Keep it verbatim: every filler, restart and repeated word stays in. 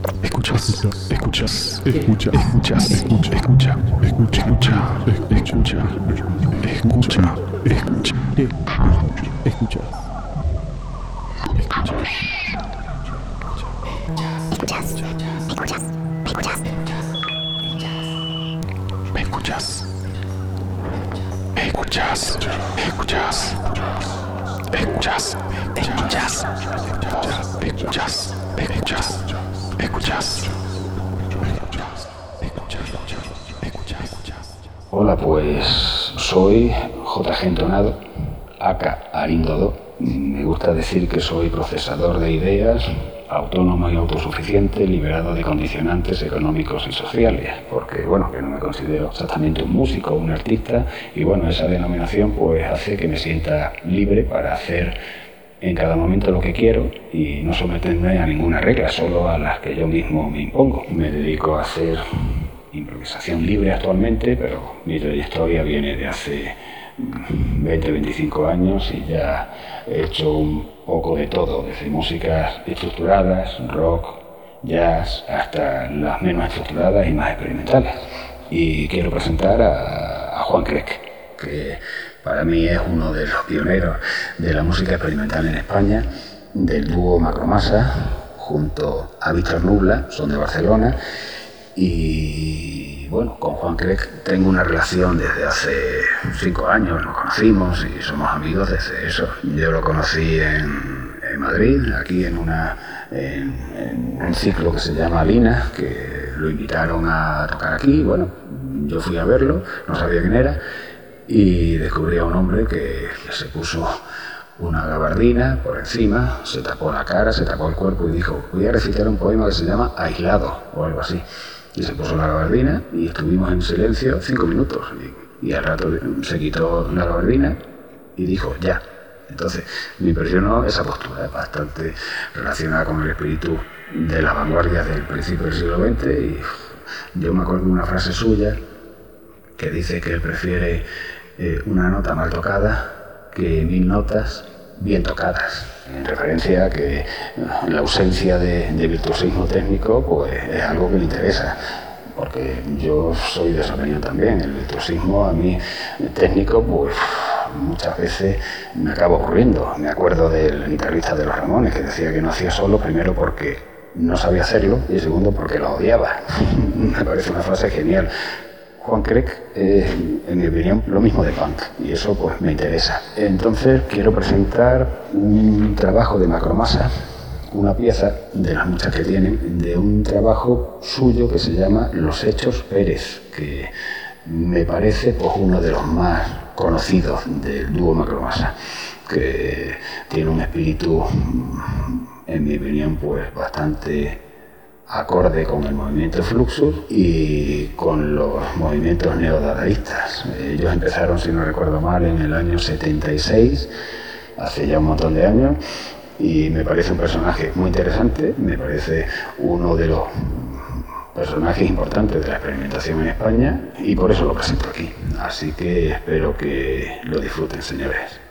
Escuchas, escuchas, escucha, escuchas, escucha, escucha, escucha, escucha, escucha, escucha, escucha, escuchas, escuchas, escuchas, escuchas, escuchas, escuchas, escuchas, escuchas, escuchas. Hola, pues soy J G Entonado, aka Arindodo. Me gusta decir que soy procesador de ideas, autónomo y autosuficiente, liberado de condicionantes económicos y sociales, porque bueno, que no me considero exactamente un músico o un artista, y bueno, esa denominación pues hace que me sienta libre para hacer en cada momento lo que quiero y no someterme a ninguna regla, solo a las que yo mismo me impongo. Me dedico a hacer improvisación libre actualmente, pero mi trayectoria viene de hace veinte, veinticinco años y ya he hecho un poco de todo, desde músicas estructuradas, rock, jazz, hasta las menos estructuradas y más experimentales. Y quiero presentar a, a Juan Crec, que para mí es uno de los pioneros de la música experimental en España, del dúo Macromasa, junto a Víctor Nubla, son de Barcelona. Y bueno, con Juan Crec tengo una relación desde hace cinco años, nos conocimos y somos amigos desde eso. Yo lo conocí en, en Madrid, aquí en, una, en, en un ciclo que se llama Lina, que lo invitaron a tocar aquí. Bueno, yo fui a verlo, no sabía quién era, y descubrí a un hombre que, que se puso una gabardina por encima, se tapó la cara, se tapó el cuerpo y dijo: voy a recitar un poema que se llama Aislado o algo así. Y se puso la gabardina y estuvimos en silencio cinco minutos. Y, y al rato se quitó la gabardina y dijo: ya. Entonces me impresionó esa postura, bastante relacionada con el espíritu de las vanguardias del principio del siglo veinte. Y yo me acuerdo de una frase suya que dice que él prefiere eh, una nota mal tocada que mil notas bien tocadas, en referencia a que la ausencia de, de virtuosismo técnico pues es algo que le interesa, porque yo soy de esa opinión también. El virtuosismo a mí técnico pues muchas veces me acaba aburriendo. Me acuerdo del guitarrista de Los Ramones que decía que no hacía solo, primero porque no sabía hacerlo y segundo porque lo odiaba. Me parece una frase genial. Juan Crec es, en mi opinión, lo mismo de punk, y eso pues me interesa. Entonces quiero presentar un trabajo de Macromasa, una pieza de las muchas que tienen, de un trabajo suyo que se llama Los Hechos Pérez, que me parece pues uno de los más conocidos del dúo Macromasa, que tiene un espíritu, en mi opinión, pues bastante acorde con el movimiento Fluxus y con los movimientos neodadaístas. Ellos empezaron, si no recuerdo mal, en el año setenta y seis, hace ya un montón de años, y me parece un personaje muy interesante, me parece uno de los personajes importantes de la experimentación en España y por eso lo presento aquí. Así que espero que lo disfruten, señores.